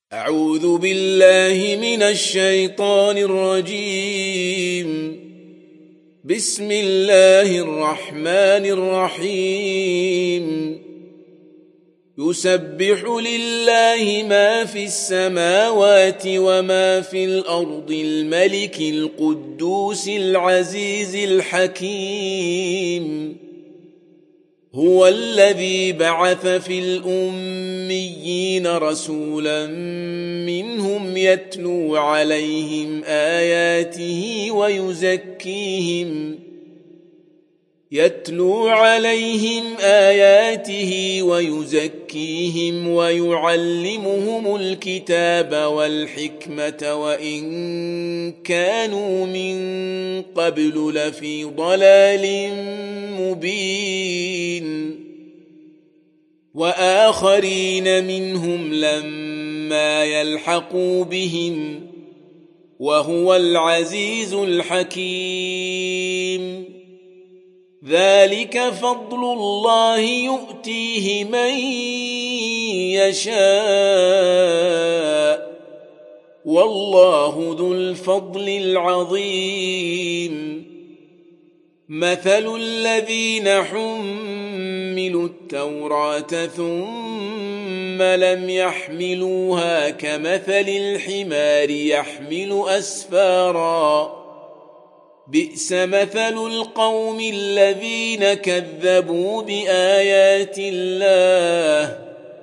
أعوذ بالله من الشيطان الرجيم. بسم الله الرحمن الرحيم. يسبح لله ما في السماوات وما في الأرض الملك القدوس العزيز الحكيم. هو الذي بعث في الأميين رسولا منهم يتلو عليهم آياته ويزكيهم ويعلمهم الكتاب والحكمة وإن كانوا من قبل لفي ضلال مبين. وآخرين منهم لما يلحقوا بهم وهو العزيز الحكيم. ذلك فضل الله يؤتيه من يشاء والله ذو الفضل العظيم. مثل الذين حملوا التوراة ثم لم يحملوها كمثل الحمار يحمل أسفارا بئس مثل القوم الذين كذبوا بآيات الله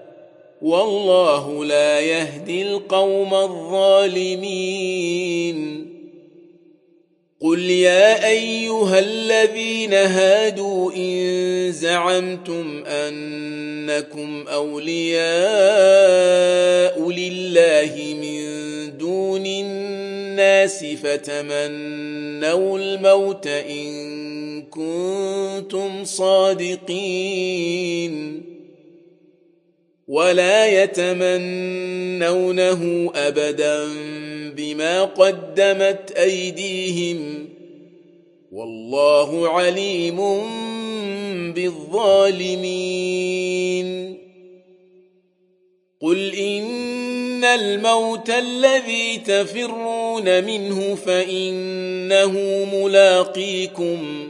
والله لا يهدي القوم الظالمين. قل يا أيها الذين هادوا إن زعمتم أنكم أولياء لله من دون الناس فتمنوا الموت إن كنتم صادقين ولا يتمنونه أبدا بما قدمت أيديهم والله عليم بالظالمين. قل إن الموت الذي تفرون منه فإنه ملاقيكم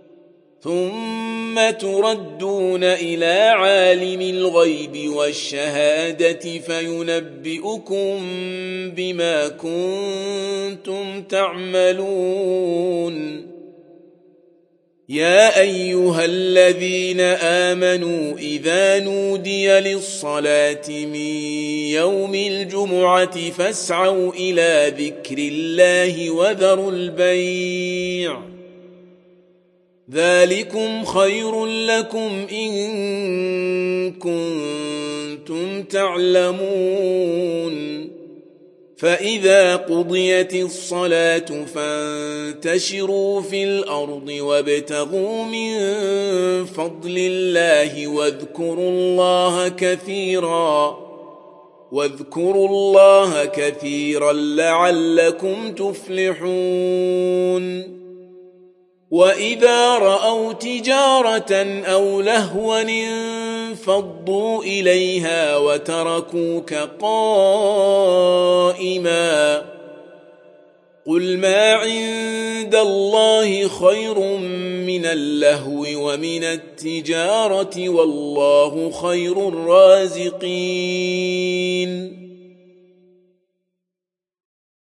ثم تردون إلى عالم الغيب والشهادة فينبئكم بما كنتم تعملون. يا أيها الذين آمنوا إذا نودي للصلاة من يوم الجمعة فاسعوا إلى ذكر الله وذروا البيع ذلكم خير لكم إن كنتم تعلمون. فإذا قضيت الصلاة فانتشروا في الأرض وابتغوا من فضل الله واذكروا الله كثيرا لعلكم تفلحون. وإذا رأوا تجارة أو لهوا انفضوا إليها وتركوك قائما قل ما عند الله خير من اللهو ومن التجارة والله خير الرازقين.